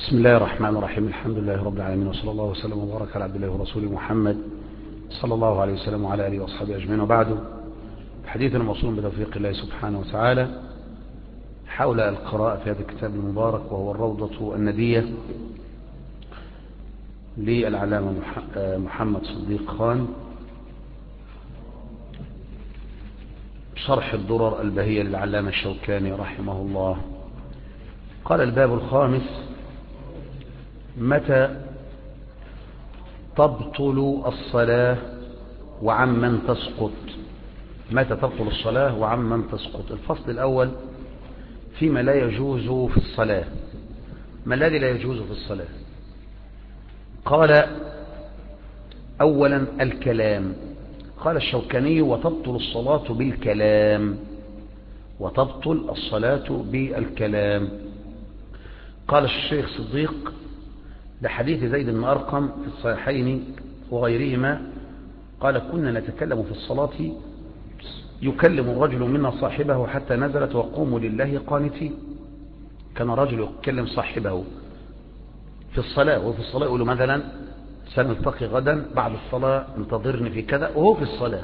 بسم الله الرحمن الرحيم. الحمد لله رب العالمين، وصلى الله وسلم وبارك على عبد الله ورسوله محمد صلى الله عليه وسلم وعلى آله وأصحابه أجمعين. وبعد، حديثنا موصول بتوفيق الله سبحانه وتعالى حول القراءة في هذا الكتاب المبارك، وهو الروضة الندية للعلامة محمد صديق خان، شرح الدرر البهية للعلامة الشوكاني رحمه الله. قال: الباب الخامس: متى تبطل الصلاة وعمن تسقط. متى تبطل الصلاة وعمن تسقط. الفصل الأول فيما لا يجوز في الصلاة. ما الذي لا يجوز في الصلاة؟ قال: أولا الكلام. قال الشوكاني: وتبطل الصلاة بالكلام. وتبطل الصلاة بالكلام. قال الشيخ صديق لحديث زيد بن أرقم في الصحيحين وغيرهما، قال: كنا نتكلم في الصلاة يكلم الرجل منا صاحبه حتى نزلت وقوموا لله قانتين. كان رجل يكلم صاحبه في الصلاة، وفي الصلاة يقول مثلا: سنلتقي غدا بعد الصلاة، انتظرني في كذا، وهو في الصلاة.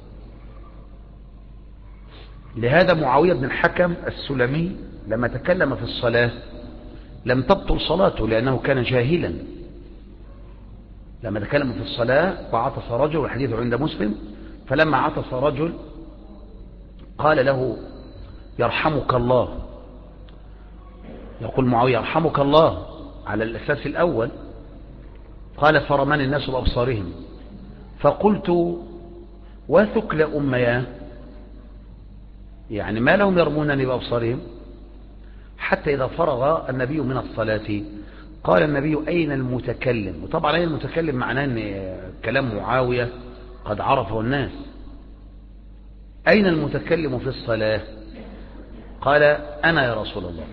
لهذا معاوية بن الحكم السلمي لما تكلم في الصلاة لم تبطل صلاته، لأنه كان جاهلا. لما تكلم في الصلاة وعطس رجل، والحديث عند مسلم، فلما عطس رجل قال له: يرحمك الله. يقول معاوية: يرحمك الله على الأساس الأول. قال: فرماني الناس بأبصارهم، فقلت: وثكل أميا، يعني ما لهم يرمونني بأبصارهم؟ حتى إذا فرغ النبي من الصلاة قال النبي: أين المتكلم؟ وطبعا أين المتكلم معناه أن كلام معاوية قد عرفه الناس. أين المتكلم في الصلاة؟ قال: أنا يا رسول الله.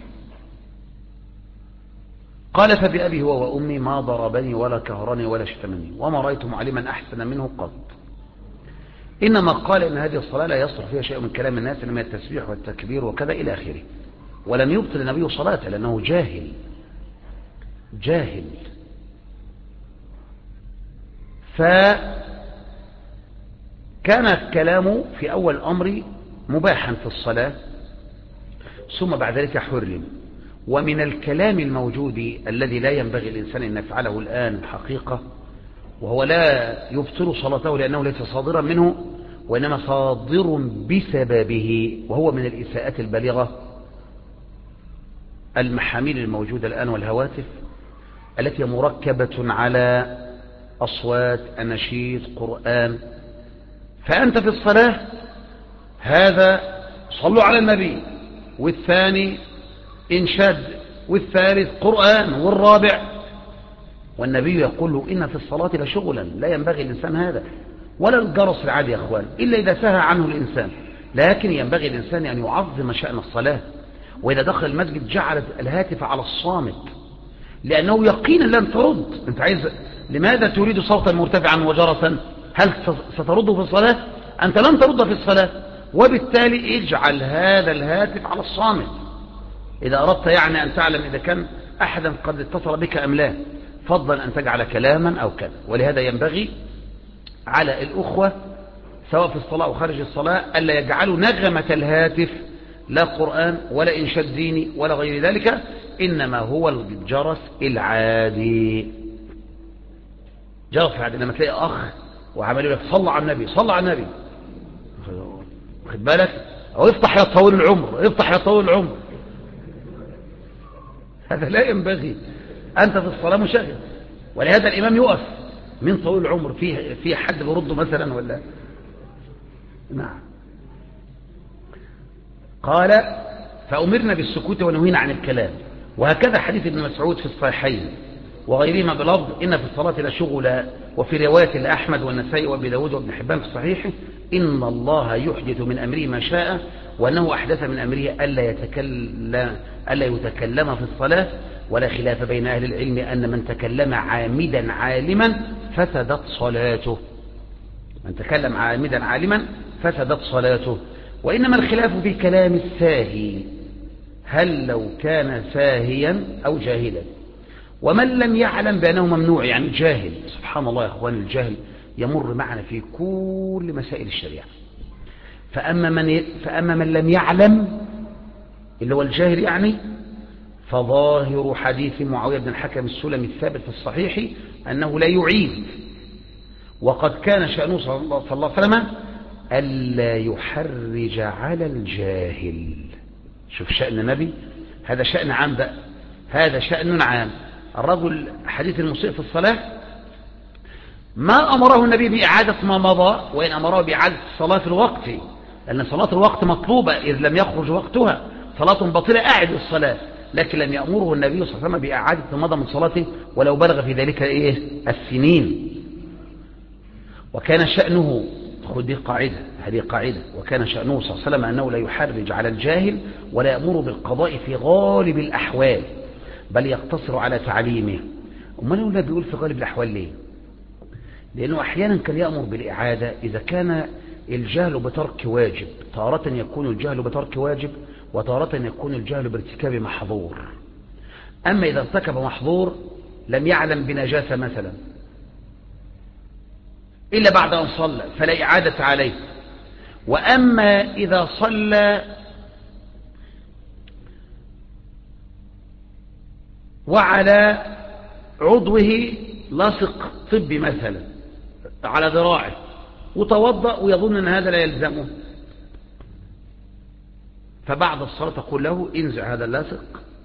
قال: فبأبي هو وأمي ما ضربني ولا كهرني ولا شتمني، وما رأيت معلما أحسن منه قط. إنما قال إن هذه الصلاة لا يصلح فيها شيء من كلام الناس، إنما التسبيح والتكبير وكذا إلى آخره. ولم يبطل النبي صلاته لأنه جاهل. فكان الكلام في أول الأمر مباحا في الصلاة، ثم بعد ذلك حرم. ومن الكلام الموجود الذي لا ينبغي الإنسان أن يفعله الآن الحقيقة، وهو لا يبطل صلاته لأنه ليس صادرا منه، وإنما صادر بسببه، وهو من الإساءات البالغة، المحاميل الموجودة الآن والهواتف التي مركبة على أصوات أناشيد قرآن. فأنت في الصلاة هذا صلوا على النبي، والثاني إنشاد، والثالث قرآن، والرابع. والنبي يقول له: إن في الصلاة لشغلا لا ينبغي الإنسان هذا، ولا الجرس العادي يا أخوان، إلا إذا سهى عنه الإنسان. لكن ينبغي الإنسان أن يعظم شأن الصلاة. وإذا دخل المسجد جعل الهاتف على الصامت، لأنه يقينا لن ترد. أنت عايز لماذا تريد صوتا مرتفعا وجرسا؟ هل سترده في الصلاة؟ أنت لن ترد في الصلاة. وبالتالي اجعل هذا الهاتف على الصامت إذا أردت يعني أن تعلم إذا كان أحدا قد اتصل بك أم لا، فضلا أن تجعل كلاما أو كذا. ولهذا ينبغي على الأخوة سواء في الصلاة أو خارج الصلاة ألا يجعلوا نغمة الهاتف لا قرآن ولا إنشاد ديني ولا غير ذلك، إنما هو الجرس العادي. جرس العادي. لما تلاقي أخ وعمل لك: صلى على النبي، صلى على النبي، خد بالك، أو افتح يا طويل العمر، افتح يا طويل العمر، هذا لا ينبغي. أنت في الصلاة مشغل. ولهذا الإمام يقف: من طويل العمر؟ في حد برده مثلا ولا؟ نعم. قال: فأمرنا بالسكوت ونهينا عن الكلام. وهكذا حديث ابن مسعود في الصحيحين وغيرهما بلفظ: إن في الصلاة لشغلا. وفي رواية لأحمد والنسائي وابي داود وابن حبان في الصحيح: إن الله يحدث من أمره ما شاء، وأنه أحدث من أمره ألا يتكلم في الصلاة. ولا خلاف بين أهل العلم أن من تكلم عامدا عالما فسدت صلاته. من تكلم عامدا عالما فسدت صلاته. وإنما الخلاف في كلام الساهي، هل لو كان ساهيا أو جاهلا. ومن لم يعلم بأنه ممنوع، يعني جاهل. سبحان الله يا أخوان، الجاهل يمر معنا في كل مسائل الشريعة. فأما من لم يعلم اللي هو الجاهل يعني، فظاهر حديث معاوية بن الحكم السلمي الثابت في الصحيح أنه لا يعيد، وقد كان شأنه صلى الله عليه وسلم ألا يحرج على الجاهل. شوف شأن النبي، هذا شأن عام بقى، هذا شأن عام. الرجل حديث المسيء في الصلاة ما أمره النبي بإعادة ما مضى، وإن أمره بإعادة الصلاة في الوقت، لأن صلاة الوقت مطلوبة إذ لم يخرج وقتها، صلاة باطلة أعد الصلاة، لكن لم يأمره النبي صلى الله عليه وسلم بإعادة ما مضى من صلاته ولو بلغ في ذلك السنين. وكان شأنه، خذ دي قاعدة، هذه قاعدة، وكان شأنه صلى الله عليه وسلم أنه لا يحرج على الجاهل ولا يأمر بالقضاء في غالب الأحوال، بل يقتصر على تعليمه. أمال النبي بيقول في غالب الأحوال ليه؟ لأنه أحيانا كان يأمر بالإعادة إذا كان الجهل بترك واجب، تارة يكون الجهل بترك واجب، وتارة يكون الجهل بارتكاب محظور. أما إذا ارتكب محظور لم يعلم بنجاسة مثلا إلا بعد أن صلى فلا إعادة عليه. وأما إذا صلى وعلى عضوه لاصق طبي مثلا على ذراعه وتوضأ ويظن أن هذا لا يلزمه، فبعد الصلاة تقول له انزع هذا اللاصق،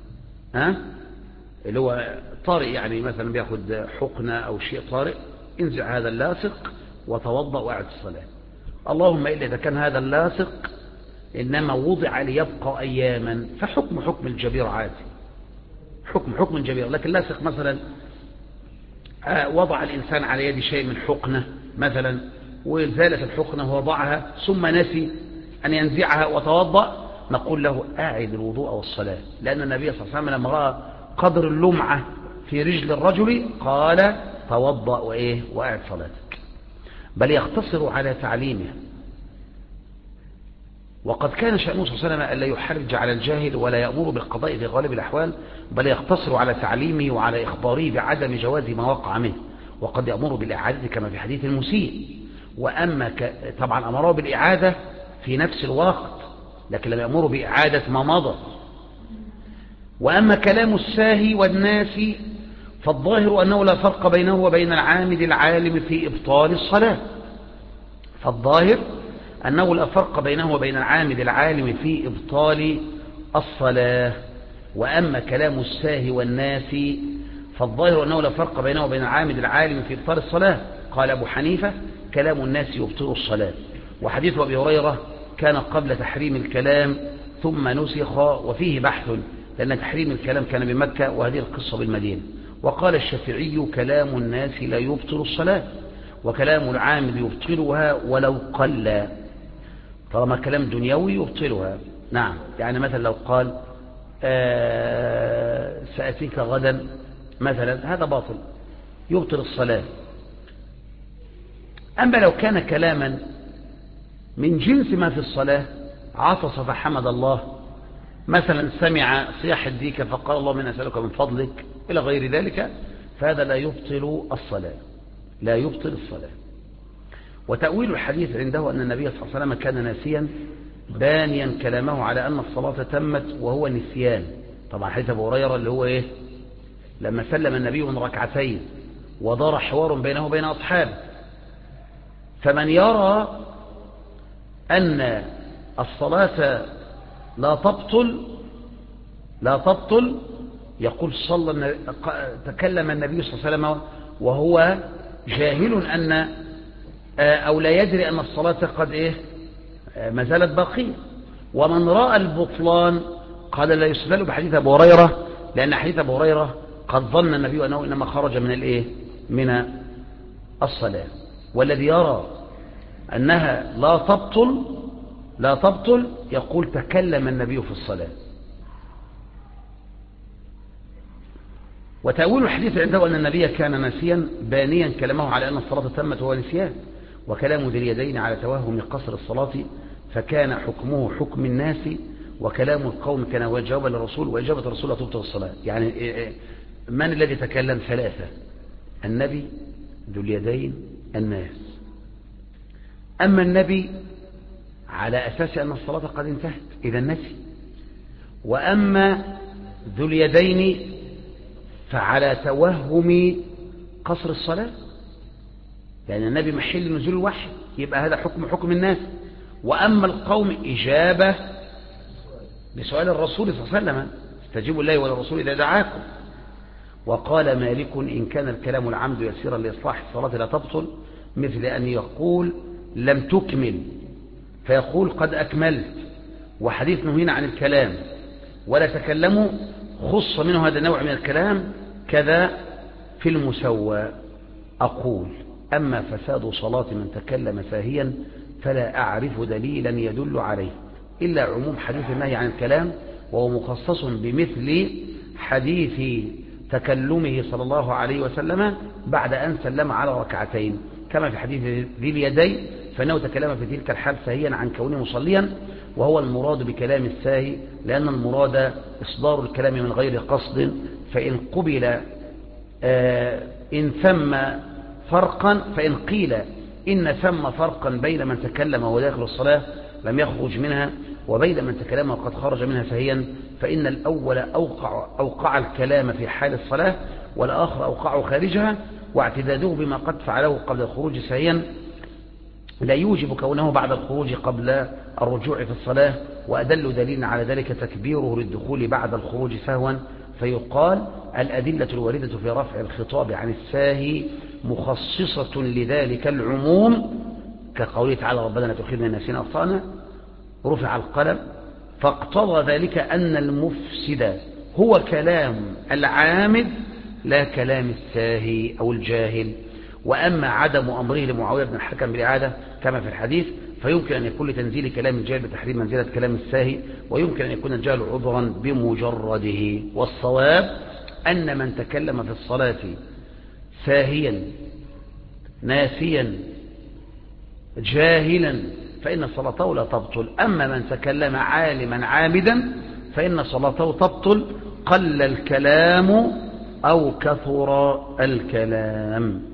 اللي هو طارئ، يعني مثلا بياخد حقنة أو شيء طارئ، انزع هذا اللاصق وتوضأ واعد الصلاة. اللهم إلا إذا كان هذا اللاصق إنما وضع ليبقى أياما فحكم الجبير عادي، حكم الجبير. لكن لاصق مثلا وضع الإنسان على يد شيء من حقنة مثلا وزالت الحقنة ووضعها ثم نسي أن ينزعها وتوضأ، نقول له أعد الوضوء والصلاة، لأن النبي صلى الله عليه وسلم لما رأى قدر اللمعة في رجل الرجل قال توضأ وأعد صلاتك، بل يقتصر على تعليمه. وقد كان شأنه صلى الله عليه وسلم ألا يحرج على الجاهل ولا يأمر بالقضاء في غالب الأحوال، بل يقتصر على تعليمه وعلى إخباره بعدم جواز ما وقع منه، وقد يأمر بالإعادة كما في حديث المسيء. وأما طبعا أمره بالإعادة في نفس الوقت، لكن لم يأمره بإعادة ما مضى. وأما كلام الساهي والناس فالظاهر أنه لا فرق بينه وبين العامد العالم في إبطال الصلاة، فالظاهر أنه لا فرق بينه وبين العامد العالم في إبطال الصلاة. وأما كلام الساهي والناس فالظاهر أنه لا فرق بينه وبين العامد العالم في إبطال الصلاة. قال أبو حنيفة كلام الناس يبطل الصلاة. وحديث أبي هريرة كان قبل تحريم الكلام ثم نسخ، وفيه بحث لأن تحريم الكلام كان بمكة وهذه القصة بالمدينة. وقال الشافعي كلام الناس لا يبطل الصلاة، وكلام العامد يبطلها ولو قل، طالما كلام دنيوي يبطلها. نعم، يعني مثلا لو قال سأتيك غدا مثلا، هذا باطل يبطل الصلاة. أما لو كان كلاما من جنس ما في الصلاة، عطس فحمد الله مثلا، سمع صياح الديك فقال اللهم إني أسألك من فضلك إلى غير ذلك، فهذا لا يبطل الصلاة، لا يبطل الصلاة. وتأويل الحديث عنده أن النبي صلى الله عليه وسلم كان ناسيا بانيا كلامه على أن الصلاة تمت وهو نسيان. طبعا حديث أبو هريرة اللي هو لما سلم النبي من ركعتين ودار حوار بينه وبين أصحابه، فمن يرى أن الصلاة لا تبطل يقول تكلم النبي صلى الله عليه وسلم وهو جاهل أن أو لا يدري أن الصلاة قد ما زالت باقية. ومن رأى البطلان قال لا يستدل بحديث أبو هريرة، لأن حديث أبو هريرة قد ظن النبي أنه إنما خرج من الصلاة. والذي يرى أنها لا تبطل يقول تكلم النبي في الصلاة. وتأويل الحديث عنده أن النبي كان ناسيا بانيا كلامه على أن الصلاة تمت وهو نسيان، وكلام ذي اليدين على توهم قصر الصلاة، فكان حكمه حكم الناس، وكلام القوم كان جوابا للرسول، وإجابة الرسول لا تبطل الصلاة. يعني من الذي تكلم؟ ثلاثة: النبي، ذو اليدين، الناس. أما النبي على أساس أن الصلاة قد انتهت إذا نسي، وأما ذو اليدين فعلى توهم قصر الصلاة، لأن النبي محل نزول الوحي، يبقى هذا حكم الناس. وأما القوم إجابة بسؤال الرسول صلى الله عليه وسلم: استجيبوا الله وللرسول إذا دعاكم. وقال مالك: إن كان الكلام العمد يسيرا لإصلاح الصلاة لا تبطل، مثل أن يقول لم تكمل فيقول قد أكملت، وحديث نهينا عن الكلام ولا تكلموا خص منه هذا النوع من الكلام، كذا في المسوى. أقول: أما فساد صلاة من تكلم ساهيا فلا أعرف دليلا يدل عليه إلا عموم حديث النهي عن الكلام، وهو مخصص بمثل حديث تكلمه صلى الله عليه وسلم بعد أن سلم على ركعتين، كما في حديث ذي اليدين، فإنه تكلم في تلك الحال ساهيا عن كونه مصليا، وهو المراد بكلام الساهي، لأن المراد إصدار الكلام من غير قصد. فإن قبل إن ثم فرقا، فإن قيل إن ثم فرقا بين من تكلم وهو داخل الصلاة لم يخرج منها وبين من تكلم وقد خرج منها ساهيا، فإن الأول أوقع الكلام في حال الصلاة، والآخر أوقعه خارجها، واعتداده بما قد فعله قبل الخروج ساهيا لا يوجب كونه بعد الخروج قبل الرجوع في الصلاة. وأدل دليل على ذلك تكبيره للدخول بعد الخروج سهوا. فيقال: الأدلة الواردة في رفع الخطاب عن الساهي مخصصة لذلك العموم، كقوله تعالى: ربنا لا تؤاخذنا إن نسينا أو أخطأنا، رفع القلم، فاقتضى ذلك أن المفسد هو كلام العامد لا كلام الساهي أو الجاهل. وأما عدم أمره لمعاوية بن الحكم بالإعادة كما في الحديث، فيمكن أن يكون لتنزيل كلام الجاهل بتحريم منزلة كلام الساهي، ويمكن أن يكون الجاهل عذرا بمجرده. والصواب أن من تكلم في الصلاة ساهيا ناسيا جاهلا فإن صلاته لا تبطل. أما من تكلم عالما عامدا فإن صلاته تبطل، قل الكلام أو كثر الكلام.